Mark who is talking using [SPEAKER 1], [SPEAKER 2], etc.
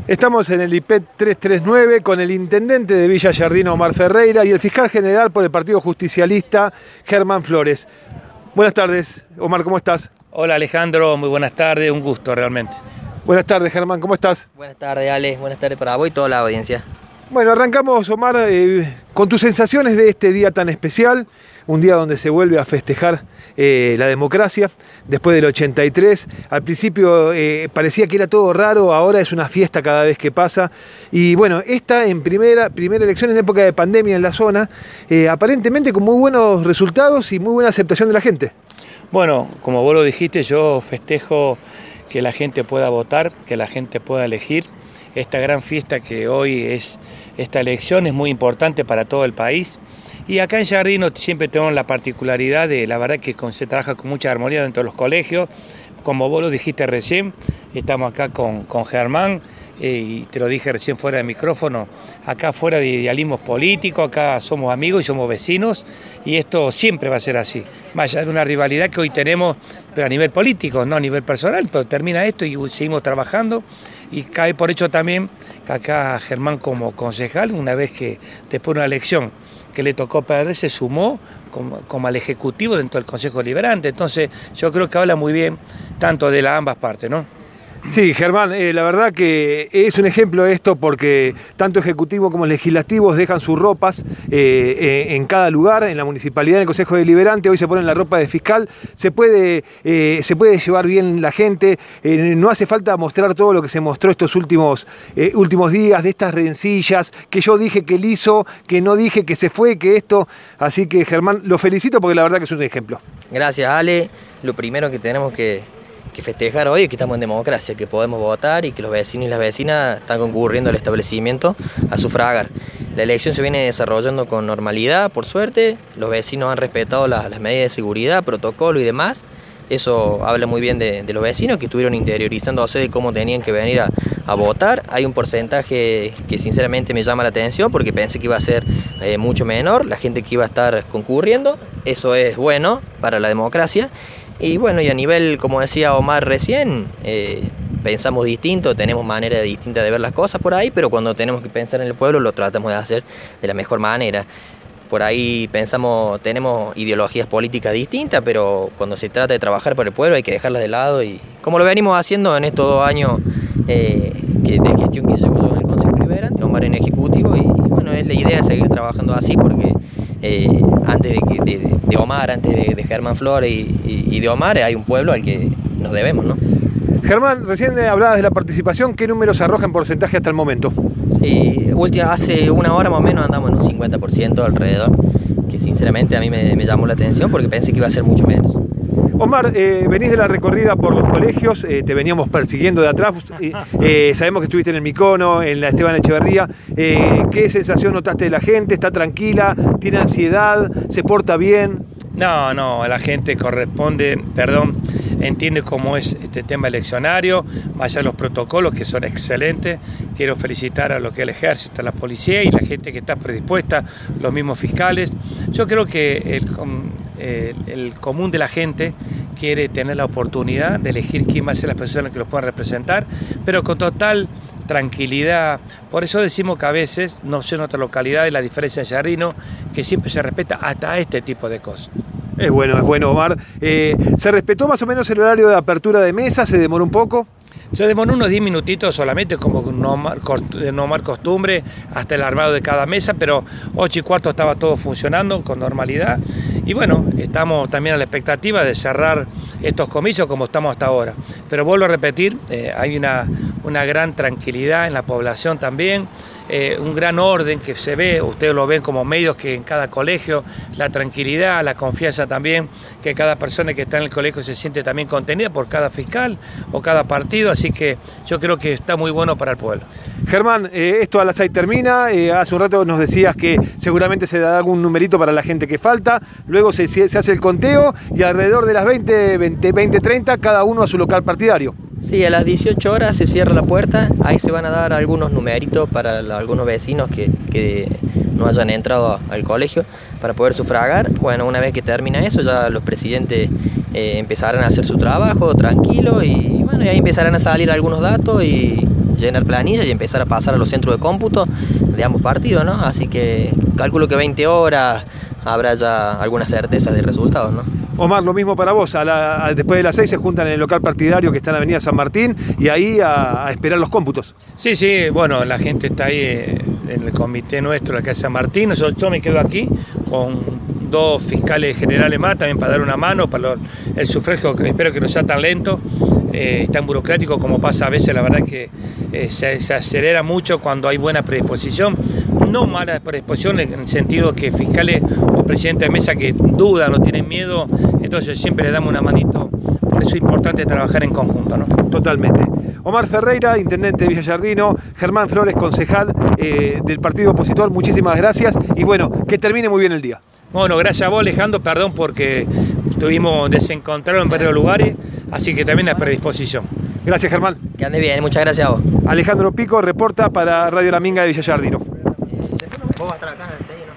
[SPEAKER 1] Estamos en el IPET 339 con el intendente de Villa Giardino, Omar Ferreira, y el fiscal general por el Partido Justicialista, Germán Flores. Buenas tardes, Omar, ¿cómo estás?
[SPEAKER 2] Hola Alejandro, muy buenas tardes, un gusto realmente.
[SPEAKER 1] Buenas tardes, Germán, ¿cómo estás?
[SPEAKER 3] Buenas tardes, Ale, buenas tardes para vos y toda la audiencia.
[SPEAKER 1] Bueno, arrancamos, Omar, con tus sensaciones de este día tan especial, un día donde se vuelve a festejar la democracia, después del 83. Al principio parecía que era todo raro, ahora es una fiesta cada vez que pasa. Y bueno, esta en primera elección en época de pandemia en la zona, aparentemente con muy buenos resultados y muy buena aceptación de la gente.
[SPEAKER 2] Bueno, como vos lo dijiste, yo festejo que la gente pueda votar, que la gente pueda elegir. Esta gran fiesta que hoy es esta elección es muy importante para todo el país. Y acá en Giardino siempre tenemos la particularidad de, la verdad que se trabaja con mucha armonía dentro de los colegios. Como vos lo dijiste recién, estamos acá con Germán, y te lo dije recién fuera de micrófono, acá fuera de idealismos políticos, acá somos amigos y somos vecinos, y esto siempre va a ser así. Más allá de una rivalidad que hoy tenemos, pero a nivel político, no a nivel personal, pero termina esto y seguimos trabajando. Y cae por hecho también que acá Germán como concejal, una vez que después de una elección que le tocó perder, se sumó como al Ejecutivo dentro del Consejo Deliberante. Entonces yo creo que habla muy bien tanto de ambas partes, ¿no?
[SPEAKER 1] Sí, Germán, la verdad que es un ejemplo esto porque tanto ejecutivo como legislativos dejan sus ropas en cada lugar, en la municipalidad, en el Consejo Deliberante. Hoy se ponen la ropa de fiscal, se puede llevar bien la gente, no hace falta mostrar todo lo que se mostró estos últimos días, de estas rencillas, que yo dije que él hizo, que no dije que se fue, que esto. Así que, Germán, lo felicito porque la verdad que es un ejemplo.
[SPEAKER 3] Gracias, Ale. Lo primero que tenemos que festejar hoy es que estamos en democracia, que podemos votar y que los vecinos y las vecinas están concurriendo al establecimiento a sufragar. La elección se viene desarrollando con normalidad, por suerte. Los vecinos han respetado las medidas de seguridad, protocolo y demás. Eso habla muy bien de los vecinos que estuvieron interiorizándose de cómo tenían que venir a votar. Hay un porcentaje que sinceramente me llama la atención porque pensé que iba a ser mucho menor la gente que iba a estar concurriendo. Eso es bueno para la democracia. Y bueno, y a nivel, como decía Omar recién, pensamos distinto, tenemos manera distinta de ver las cosas por ahí, pero cuando tenemos que pensar en el pueblo lo tratamos de hacer de la mejor manera. Por ahí tenemos ideologías políticas distintas, pero cuando se trata de trabajar por el pueblo hay que dejarlas de lado, y como lo venimos haciendo en estos 2 años de gestión que llevo yo en el Consejo Deliberante, Omar en Ejecutivo, y bueno, es la idea seguir trabajando así porque antes de Omar, antes de Germán Flores y de Omar, hay un pueblo al que nos debemos, ¿no?
[SPEAKER 1] Germán, recién hablabas de la participación, ¿qué números arroja en porcentaje hasta el momento?
[SPEAKER 3] Sí, hace una hora más o menos andamos en un 50% alrededor, que sinceramente a mí me llamó la atención porque pensé que iba a ser mucho menos.
[SPEAKER 1] Omar, venís de la recorrida por los colegios, te veníamos persiguiendo de atrás, sabemos que estuviste en el Micono, en la Esteban Echeverría. ¿Qué sensación notaste de la gente? ¿Está tranquila? ¿Tiene ansiedad? ¿Se porta bien?
[SPEAKER 2] No, la gente entiende cómo es este tema eleccionario, más allá de los protocolos que son excelentes. Quiero felicitar a lo que es el ejército, a la policía y la gente que está predispuesta, los mismos fiscales. Yo creo que el común de la gente quiere tener la oportunidad de elegir quién va a ser las personas que los puedan representar, pero con total tranquilidad. Por eso decimos que a veces, no sé en otras localidades, la diferencia de Giardino, que siempre se respeta hasta este tipo de cosas.
[SPEAKER 1] Es bueno, Omar. ¿Se respetó más o menos el horario de apertura de mesa? ¿Se demoró un poco?
[SPEAKER 2] Se demoró unos 10 minutitos solamente, como no mal costumbre, hasta el armado de cada mesa, pero 8:15 estaba todo funcionando con normalidad. Y bueno, estamos también a la expectativa de cerrar estos comicios como estamos hasta ahora. Pero vuelvo a repetir, hay una gran tranquilidad en la población también, un gran orden que se ve, ustedes lo ven como medios, que en cada colegio la tranquilidad, la confianza también, que cada persona que está en el colegio se siente también contenida por cada fiscal o cada partido, así que yo creo que está muy bueno para el pueblo.
[SPEAKER 1] Germán, esto a las 6 termina, hace un rato nos decías que seguramente se da algún numerito para la gente que falta, luego se hace el conteo y alrededor de las 20:30 cada uno a su local partidario.
[SPEAKER 3] Sí, a las 18 horas se cierra la puerta, ahí se van a dar algunos numeritos para algunos vecinos que no hayan entrado al colegio para poder sufragar. Bueno, una vez que termina eso, ya los presidentes empezarán a hacer su trabajo tranquilo y bueno, y ahí empezarán a salir algunos datos y llenar planilla y empezar a pasar a los centros de cómputo de ambos partidos, ¿no? Así que calculo que 20 horas habrá ya alguna certeza de resultados, ¿no?
[SPEAKER 1] Omar, lo mismo para vos. Después de las 6 se juntan en el local partidario que está en la avenida San Martín y ahí a esperar los cómputos.
[SPEAKER 2] Sí, sí, bueno, la gente está ahí en el comité nuestro, la Casa San Martín. Yo me quedo aquí con 2 fiscales generales más, también para dar una mano, para el sufragio, que espero que no sea tan lento, tan burocrático como pasa a veces. La verdad que se acelera mucho cuando hay buena predisposición. No mala predisposición en el sentido que fiscales o presidentes de mesa que dudan o tienen miedo, entonces siempre le damos una manito. Por eso es importante trabajar en conjunto, ¿no?
[SPEAKER 1] Totalmente. Omar Ferreira, intendente de Villa Giardino, Germán Flores, concejal del partido opositor, muchísimas gracias y bueno, que termine muy bien el día.
[SPEAKER 2] Bueno, gracias a vos, Alejandro, perdón porque estuvimos desencontrados en varios lugares, así que también a predisposición.
[SPEAKER 1] Gracias, Germán.
[SPEAKER 3] Que ande bien, muchas gracias a vos.
[SPEAKER 1] Alejandro Pico reporta para Radio La Minga de Villa Giardino.
[SPEAKER 3] Vos vas a estar acá en el sello, ¿no?